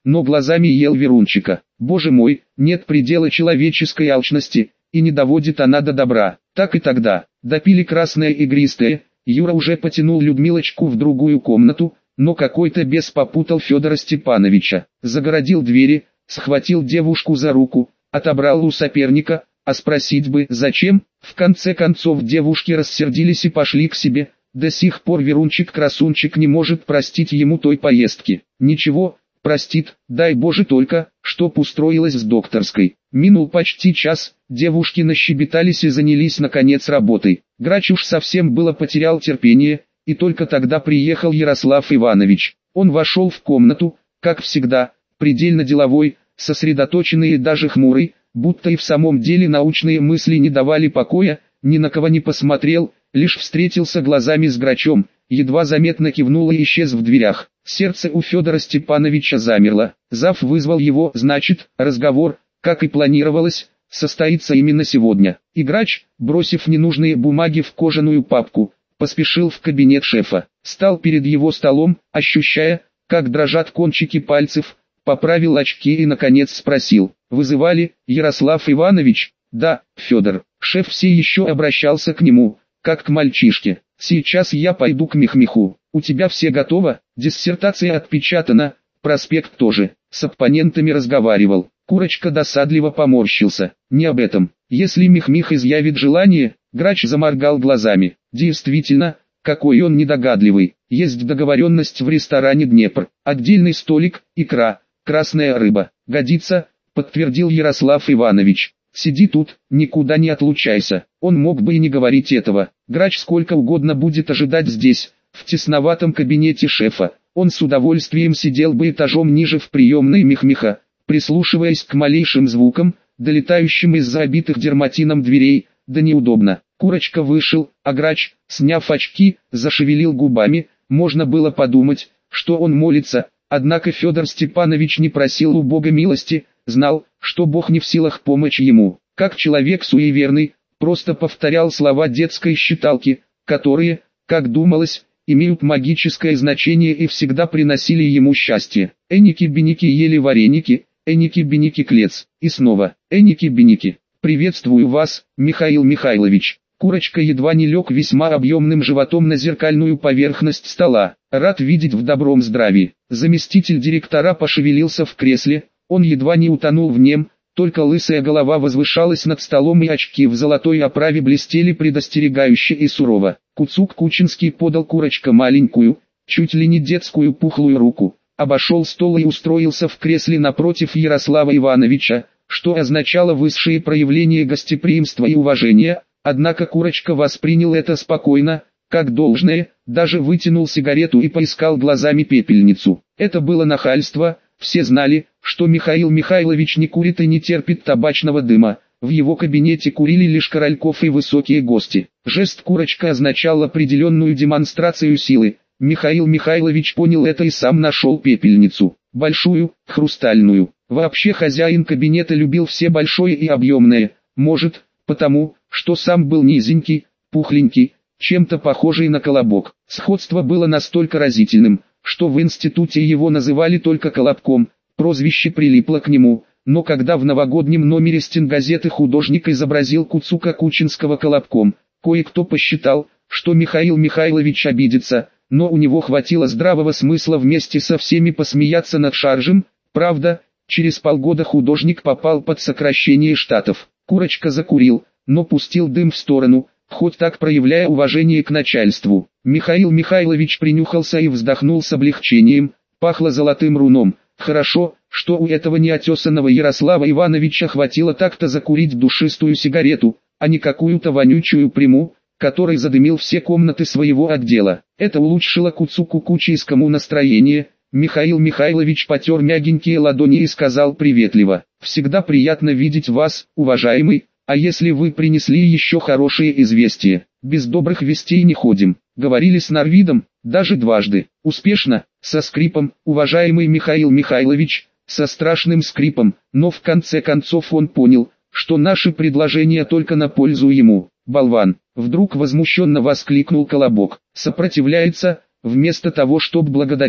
но глазами ел Верунчика. Боже мой, нет предела человеческой алчности, и не доводит она до добра. Так и тогда, допили красное игристое, Юра уже потянул Людмилочку в другую комнату, но какой-то бес попутал Федора Степановича, загородил двери, схватил девушку за руку, отобрал у соперника, а спросить бы зачем. В конце концов девушки рассердились и пошли к себе. До сих пор Верунчик-красунчик не может простить ему той поездки. Ничего, простит, дай Боже только, чтоб устроилась с докторской. Минул почти час, девушки нащебетались и занялись наконец работой. Грач уж совсем было потерял терпение, и только тогда приехал Ярослав Иванович. Он вошел в комнату, как всегда, предельно деловой, сосредоточенный и даже хмурый, будто и в самом деле научные мысли не давали покоя, ни на кого не посмотрел, лишь встретился глазами с Грачом, едва заметно кивнул и исчез в дверях. Сердце у Федора Степановича замерло. Зав вызвал его, значит, разговор, как и планировалось, состоится именно сегодня. И Грач, бросив ненужные бумаги в кожаную папку, поспешил в кабинет шефа. Стал перед его столом, ощущая, как дрожат кончики пальцев, поправил очки и наконец спросил: «Вызывали, Ярослав Иванович?» «Да, Федор». Шеф все еще обращался к нему, как к мальчишке. «Сейчас я пойду к Михмиху. У тебя все готово? Диссертация отпечатана, проспект тоже». С оппонентами разговаривал. Курочка досадливо поморщился. «Не об этом. Если Михмих изъявит желание...» Грач заморгал глазами. «Действительно, какой он недогадливый. Есть договоренность в ресторане «Днепр». Отдельный столик, икра, красная рыба. Годится», подтвердил Ярослав Иванович. «Сиди тут, никуда не отлучайся». Он мог бы и не говорить этого. Грач сколько угодно будет ожидать здесь, в тесноватом кабинете шефа. Он с удовольствием сидел бы этажом ниже в приемной Михмиха, прислушиваясь к малейшим звукам, долетающим из-за обитых дерматином дверей. Да неудобно. Курочка вышел, а Грач, сняв очки, зашевелил губами. Можно было подумать, что он молится, однако Федор Степанович не просил у Бога милости, знал, что Бог не в силах помочь ему. Как человек суеверный, просто повторял слова детской считалки, которые, как думалось, имеют магическое значение и всегда приносили ему счастье. Эники-беники ели вареники, эники-беники клец, и снова, эники-беники. «Приветствую вас, Михаил Михайлович». Курочка едва не лег весьма объемным животом на зеркальную поверхность стола. «Рад видеть в добром здравии». Заместитель директора пошевелился в кресле, он едва не утонул в нем, только лысая голова возвышалась над столом и очки в золотой оправе блестели предостерегающе и сурово. Куцук Кучинский подал Курочка маленькую, чуть ли не детскую пухлую руку, обошел стол и устроился в кресле напротив Ярослава Ивановича, что означало высшее проявление гостеприимства и уважения, однако Курочка воспринял это спокойно, как должное, даже вытянул сигарету и поискал глазами пепельницу. Это было нахальство, все знали, что Михаил Михайлович не курит и не терпит табачного дыма, в его кабинете курили лишь Корольков и высокие гости. Жест Курочка означал определенную демонстрацию силы, Михаил Михайлович понял это и сам нашел пепельницу, большую, хрустальную. Вообще хозяин кабинета любил все большое и объемное, может, потому, что сам был низенький, пухленький, чем-то похожий на колобок. Сходство было настолько разительным, что в институте его называли только Колобком, прозвище прилипло к нему, но когда в новогоднем номере стенгазеты художник изобразил Куцука Кучинского Колобком, кое-кто посчитал, что Михаил Михайлович обидится, но у него хватило здравого смысла вместе со всеми посмеяться над шаржем. Правда, через полгода художник попал под сокращение штатов. Курочка закурил, но пустил дым в сторону, хоть так проявляя уважение к начальству. Михаил Михайлович принюхался и вздохнул с облегчением, пахло золотым руном. Хорошо, что у этого неотесанного Ярослава Ивановича хватило так-то закурить душистую сигарету, а не какую-то вонючую приму, который задымил все комнаты своего отдела. Это улучшило Куцуку Кучинскому настроение. Михаил Михайлович потер мягенькие ладони и сказал приветливо: «Всегда приятно видеть вас, уважаемый, а если вы принесли еще хорошие известия, без добрых вестей не ходим». Говорили с Нарвидом, даже дважды, успешно, со скрипом, уважаемый Михаил Михайлович, со страшным скрипом, но в конце концов он понял, что наши предложения только на пользу ему. «Болван!» — вдруг возмущенно воскликнул Колобок. «Сопротивляется, вместо того, чтобы благодарить».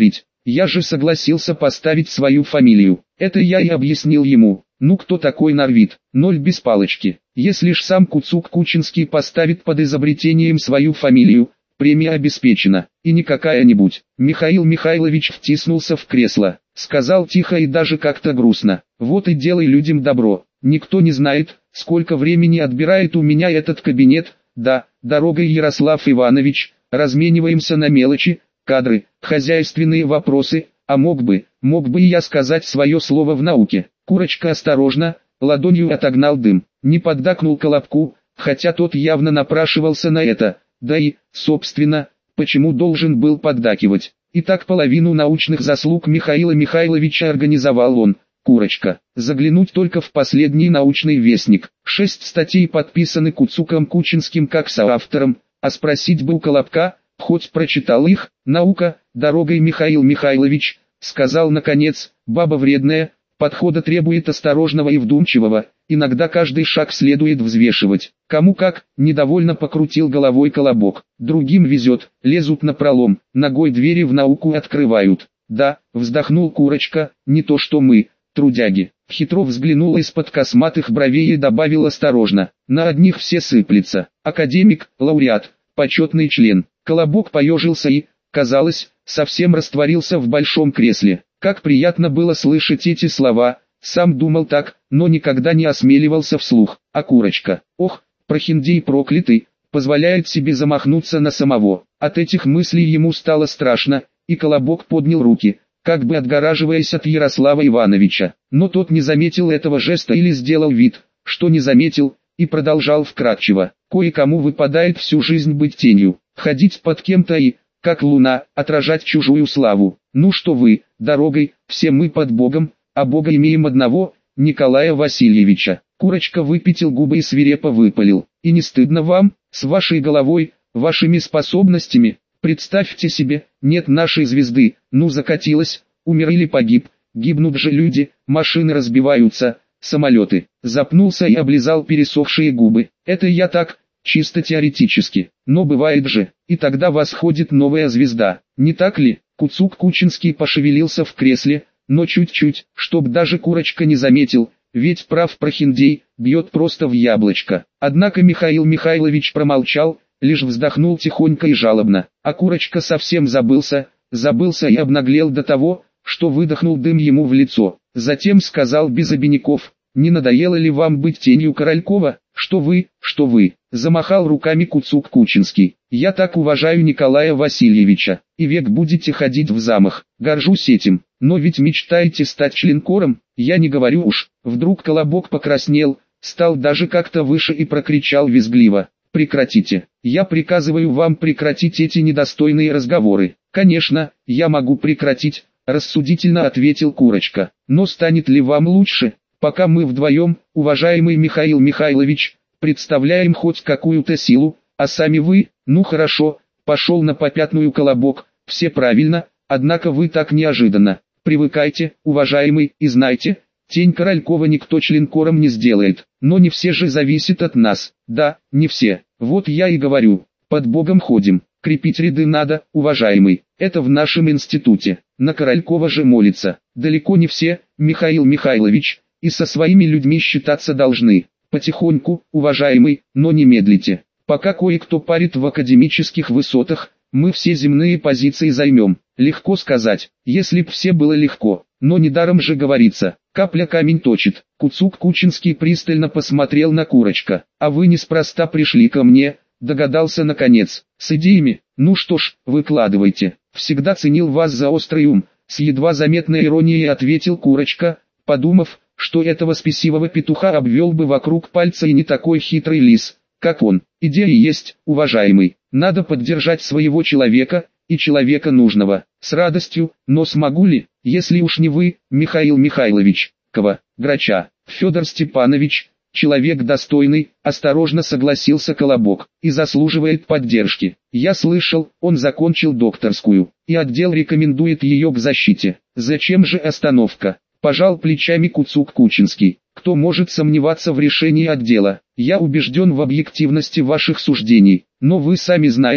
Я же согласился поставить свою фамилию. Это я и объяснил ему. Ну кто такой Нарвит? Ноль без палочки. Если ж сам Куцук Кучинский поставит под изобретением свою фамилию, премия обеспечена. И не какая-нибудь. Михаил Михайлович втиснулся в кресло. Сказал тихо и даже как-то грустно. Вот и делай людям добро. Никто не знает, сколько времени отбирает у меня этот кабинет. Да, дорогой Ярослав Иванович, размениваемся на мелочи, кадры, хозяйственные вопросы, а мог бы, мог бы и я сказать свое слово в науке. Курочка осторожно, ладонью отогнал дым, не поддакнул Колобку, хотя тот явно напрашивался на это, да и, собственно, почему должен был поддакивать. И так половину научных заслуг Михаила Михайловича организовал он. Курочка. Заглянуть только в последний научный вестник. Шесть статей подписаны Куцуком Кучинским как соавтором, а спросить бы у Колобка, хоть прочитал их. Наука, дорогой Михаил Михайлович, сказал наконец, баба вредная, подхода требует осторожного и вдумчивого, иногда каждый шаг следует взвешивать. Кому как, недовольно покрутил головой Колобок. Другим везет, лезут напролом, ногой двери в науку открывают. Да, вздохнул Курочка, не то что мы. Трудяги. Хитро взглянула из-под косматых бровей и добавил осторожно. На одних все сыплется. Академик, лауреат, почетный член. Колобок поежился и, казалось, совсем растворился в большом кресле. Как приятно было слышать эти слова. Сам думал так, но никогда не осмеливался вслух. А Курочка, ох, прохиндей проклятый, позволяет себе замахнуться на самого. От этих мыслей ему стало страшно, и Колобок поднял руки, как бы отгораживаясь от Ярослава Ивановича. Но тот не заметил этого жеста или сделал вид, что не заметил, и продолжал вкратчиво. Кое-кому выпадает всю жизнь быть тенью, ходить под кем-то и, как луна, отражать чужую славу. Ну что вы, дорогой, все мы под Богом, а Бога имеем одного, Николая Васильевича. Курочка выпятил губы и свирепо выпалил. И не стыдно вам, с вашей головой, вашими способностями? Представьте себе, нет нашей звезды, ну закатилась, умер или погиб, гибнут же люди, машины разбиваются, самолеты. Запнулся и облизал пересохшие губы. Это я так, чисто теоретически, но бывает же, и тогда восходит новая звезда, не так ли? Куцук Кучинский пошевелился в кресле, но чуть-чуть, чтоб даже Курочка не заметил, ведь прав прохиндей, бьет просто в яблочко. Однако Михаил Михайлович промолчал, лишь вздохнул тихонько и жалобно, а Курочка совсем забылся, забылся и обнаглел до того, что выдохнул дым ему в лицо. Затем сказал без обиняков: «Не надоело ли вам быть тенью Королькова? Что вы, что вы?» Замахал руками Куцук Кучинский. «Я так уважаю Николая Васильевича, и век будете ходить в замах, горжусь этим, но ведь мечтаете стать членкором, я не говорю уж». Вдруг Колобок покраснел, стал даже как-то выше и прокричал визгливо: «Прекратите, я приказываю вам прекратить эти недостойные разговоры». «Конечно, я могу прекратить», — рассудительно ответил Курочка, «но станет ли вам лучше, пока мы вдвоем, уважаемый Михаил Михайлович, представляем хоть какую-то силу, а сами вы, ну хорошо, пошел на попятную Колобок, все правильно, однако вы так неожиданно, привыкайте, уважаемый, и знайте, тень Королькова никто членкором не сделает, но не все же зависит от нас, да, не все, вот я и говорю, под Богом ходим, крепить ряды надо, уважаемый, это в нашем институте, на Королькова же молится, далеко не все, Михаил Михайлович, и со своими людьми считаться должны, потихоньку, уважаемый, но не медлите, пока кое-кто парит в академических высотах, мы все земные позиции займем, легко сказать, если б все было легко, но недаром же говорится, капля камень точит. Куцук Кучинский пристально посмотрел на Курочка. «А вы неспроста пришли ко мне», догадался наконец, с идеями, ну что ж, выкладывайте, всегда ценил вас за острый ум, с едва заметной иронией ответил Курочка, подумав, что этого спесивого петуха обвел бы вокруг пальца и не такой хитрый лис, как он. Идея есть, уважаемый, надо поддержать своего человека, и человека нужного, с радостью, но смогу ли, если уж не вы, Михаил Михайлович, кого, Грача, Федор Степанович, человек достойный, осторожно согласился Колобок, и заслуживает поддержки. Я слышал, он закончил докторскую, и отдел рекомендует ее к защите. Зачем же остановка? Пожал плечами Куцук Кучинский. Кто может сомневаться в решении отдела? Я убежден в объективности ваших суждений, но вы сами знаете,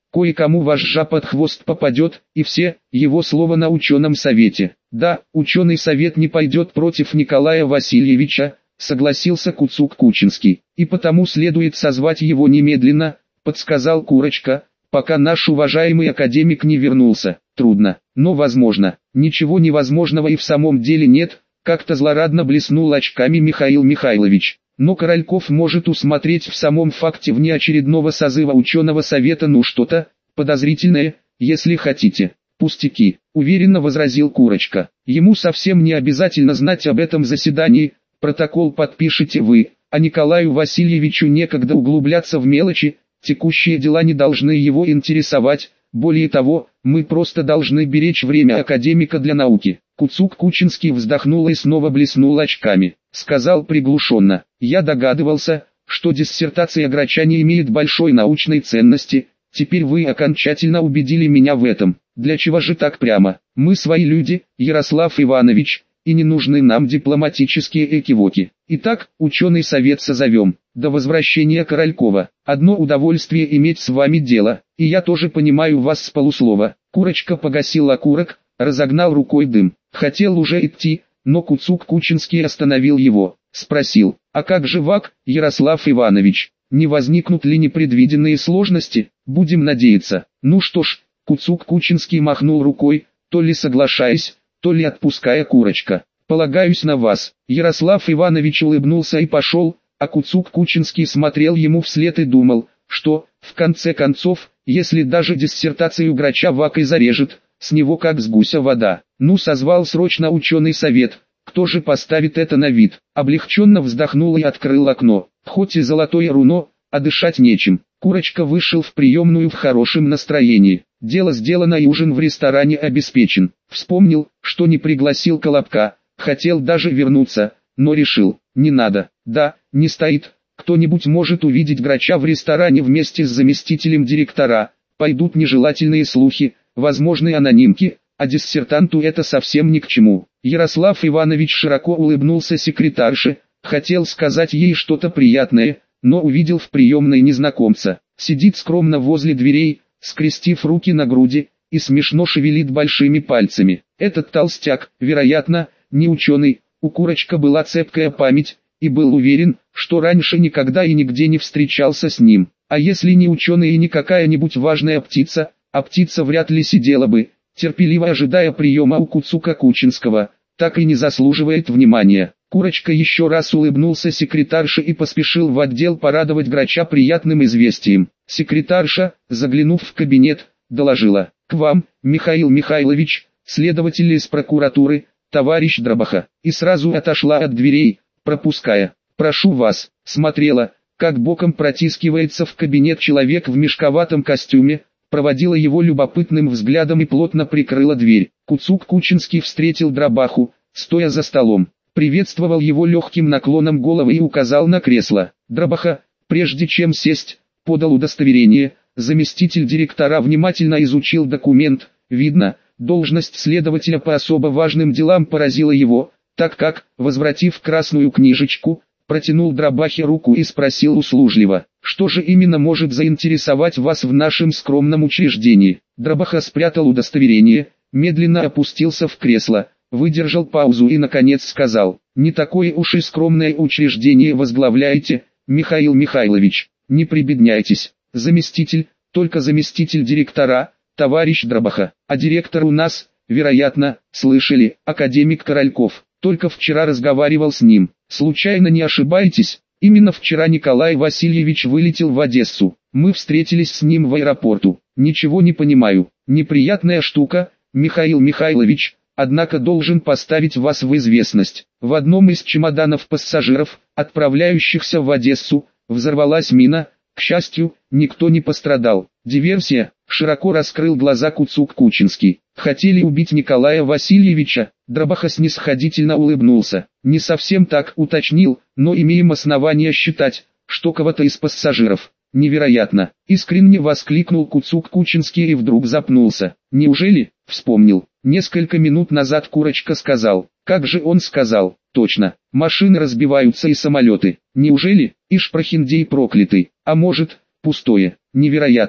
кое-кому вожжа под хвост попадет, и все, его слово на ученом совете. Да, ученый совет не пойдет против Николая Васильевича, согласился Куцук-Кучинский, и потому следует созвать его немедленно, подсказал Курочка, пока наш уважаемый академик не вернулся. Трудно, но возможно. Ничего невозможного и в самом деле нет, как-то злорадно блеснул очками Михаил Михайлович. Но Корольков может усмотреть в самом факте внеочередного созыва ученого совета ну что-то подозрительное, если хотите. Пустяки, уверенно возразил Курочка. Ему совсем не обязательно знать об этом заседании, протокол подпишете вы, а Николаю Васильевичу некогда углубляться в мелочи, текущие дела не должны его интересовать, более того, мы просто должны беречь время академика для науки. Куцук-Кучинский вздохнул и снова блеснул очками, сказал приглушенно: я догадывался, что диссертация Грача не имеет большой научной ценности, теперь вы окончательно убедили меня в этом. Для чего же так прямо? Мы свои люди, Ярослав Иванович, и не нужны нам дипломатические экивоки. Итак, ученый совет созовем. До возвращения Королькова. Одно удовольствие иметь с вами дело, и я тоже понимаю вас с полуслова. Курочка погасил окурок, разогнал рукой дым. Хотел уже идти, но Куцук-Кучинский остановил его. Спросил: а как же ВАК, Ярослав Иванович? Не возникнут ли непредвиденные сложности? Будем надеяться. Ну что ж, Куцук-Кучинский махнул рукой, то ли соглашаясь, то ли отпуская Курочка. Полагаюсь на вас. Ярослав Иванович улыбнулся и пошел, а Куцук-Кучинский смотрел ему вслед и думал, что, в конце концов, если даже диссертацию Грача ВАК и зарежет, с него как с гуся вода. Ну созвал срочно ученый совет, кто же поставит это на вид? Облегченно вздохнул и открыл окно. Хоть и золотое руно, а дышать нечем. Курочка вышел в приемную в хорошем настроении. Дело сделано и ужин в ресторане обеспечен. Вспомнил, что не пригласил Колобка, хотел даже вернуться, но решил, не надо. Да, не стоит, кто-нибудь может увидеть Грача в ресторане вместе с заместителем директора, пойдут нежелательные слухи, возможны анонимки, а диссертанту это совсем ни к чему. Ярослав Иванович широко улыбнулся секретарше, хотел сказать ей что-то приятное, но увидел в приемной незнакомца. Сидит скромно возле дверей, скрестив руки на груди, и смешно шевелит большими пальцами. Этот толстяк, вероятно, не ученый, у Курочка была цепкая память, и был уверен, что раньше никогда и нигде не встречался с ним. А если не ученый и не какая-нибудь важная птица, а птица вряд ли сидела бы, терпеливо ожидая приема у Куцука-Кучинского, так и не заслуживает внимания. Курочка еще раз улыбнулся секретарше и поспешил в отдел порадовать Грача приятным известием. Секретарша, заглянув в кабинет, доложила: «К вам, Михаил Михайлович, следователь из прокуратуры, товарищ Дробаха», и сразу отошла от дверей, пропуская. «Прошу вас», смотрела, как боком протискивается в кабинет человек в мешковатом костюме, проводила его любопытным взглядом и плотно прикрыла дверь. Куцук-Кучинский встретил Дробаху, стоя за столом, приветствовал его легким наклоном головы и указал на кресло. Дробаха, прежде чем сесть, подал удостоверение. Заместитель директора внимательно изучил документ. Видно, должность следователя по особо важным делам поразила его, так как, возвратив красную книжечку, протянул Дробахе руку и спросил услужливо: «Что же именно может заинтересовать вас в нашем скромном учреждении?» Дробаха спрятал удостоверение, медленно опустился в кресло, выдержал паузу и наконец сказал: «Не такое уж и скромное учреждение возглавляете, Михаил Михайлович, не прибедняйтесь. Заместитель, только заместитель директора, товарищ Дробаха, а директор у нас, вероятно, слышали, академик Корольков. Только вчера разговаривал с ним. Случайно не ошибаетесь? Именно вчера Николай Васильевич вылетел в Одессу. Мы встретились с ним в аэропорту. Ничего не понимаю. Неприятная штука, Михаил Михайлович, однако должен поставить вас в известность. В одном из чемоданов пассажиров, отправляющихся в Одессу, взорвалась мина. К счастью, никто не пострадал. Диверсия. Широко раскрыл глаза Куцук-Кучинский. Хотели убить Николая Васильевича? Дробаха снисходительно улыбнулся. Не совсем так уточнил, но имеем основания считать, что кого-то из пассажиров. Невероятно. Искренне воскликнул Куцук-Кучинский и вдруг запнулся. Неужели? Вспомнил. Несколько минут назад Курочка сказал. Как же он сказал? Точно. Машины разбиваются и самолеты. Неужели? Ишь прохиндей проклятый. А может, пустое. Невероятно.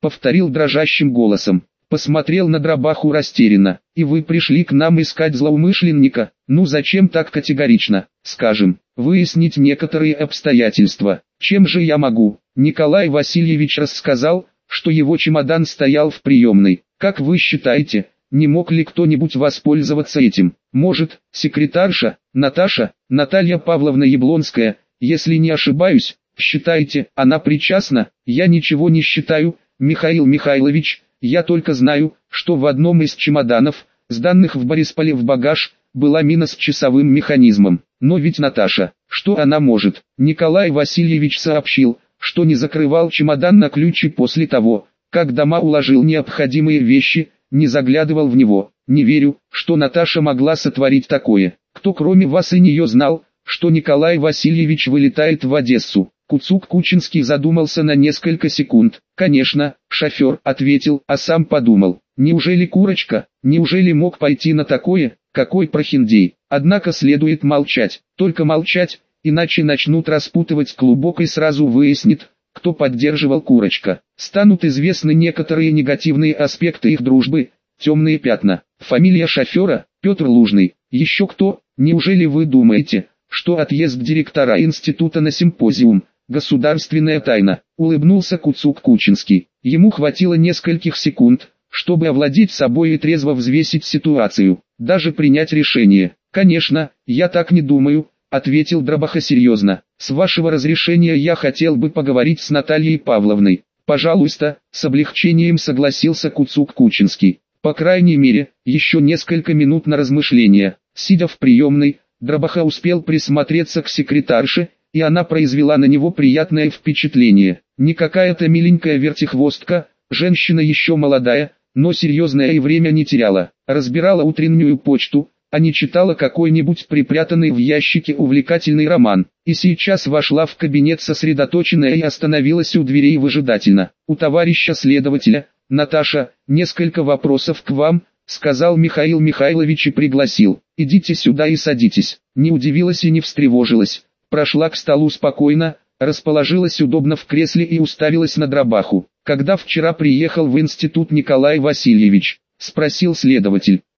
повторил дрожащим голосом. Посмотрел на Дробаху растерянно. «И вы пришли к нам искать злоумышленника? Ну зачем так категорично? Скажем, выяснить некоторые обстоятельства. Чем же я могу?» Николай Васильевич рассказал, что его чемодан стоял в приемной. «Как вы считаете, не мог ли кто-нибудь воспользоваться этим? Может, секретарша, Наташа, Наталья Павловна Яблонская, если не ошибаюсь? Считаете, она причастна?» «Я ничего не считаю, Михаил Михайлович. Я только знаю, что в одном из чемоданов, сданных в Борисполе в багаж, была мина с часовым механизмом. Но ведь Наташа, что она может?» Николай Васильевич сообщил, что не закрывал чемодан на ключ и после того, как дома уложил необходимые вещи, не заглядывал в него. «Не верю, что Наташа могла сотворить такое. Кто кроме вас и нее знал, что Николай Васильевич вылетает в Одессу?» Куцук Кучинский задумался на несколько секунд. «Конечно, шофер», — ответил, а сам подумал. «Неужели Курочка, неужели мог пойти на такое? Какой прохиндей?» Однако следует молчать, только молчать, иначе начнут распутывать клубок и сразу выяснит, кто поддерживал Курочка. Станут известны некоторые негативные аспекты их дружбы, темные пятна. Фамилия шофера — Петр Лужный. Еще кто? Неужели вы думаете, что отъезд директора института на симпозиум — государственная тайна? Улыбнулся Куцук Кучинский. Ему хватило нескольких секунд, чтобы овладеть собой и трезво взвесить ситуацию, даже принять решение. «Конечно, я так не думаю», — ответил Дробаха серьезно. «С вашего разрешения я хотел бы поговорить с Натальей Павловной». «Пожалуйста», — с облегчением согласился Куцук Кучинский. По крайней мере, еще несколько минут на размышления. Сидя в приемной, Дробаха успел присмотреться к секретарше, и она произвела на него приятное впечатление. Не какая-то миленькая вертихвостка, женщина еще молодая, но серьезное и время не теряла. Разбирала утреннюю почту, а не читала какой-нибудь припрятанный в ящике увлекательный роман. И сейчас вошла в кабинет сосредоточенная и остановилась у дверей выжидательно. «У товарища следователя, Наташа, несколько вопросов к вам», — сказал Михаил Михайлович и пригласил. «Идите сюда и садитесь». Не удивилась и не встревожилась. Прошла к столу спокойно, расположилась удобно в кресле и уставилась на Дробаху. «Когда вчера приехал в институт Николай Васильевич?» — спросил следователь.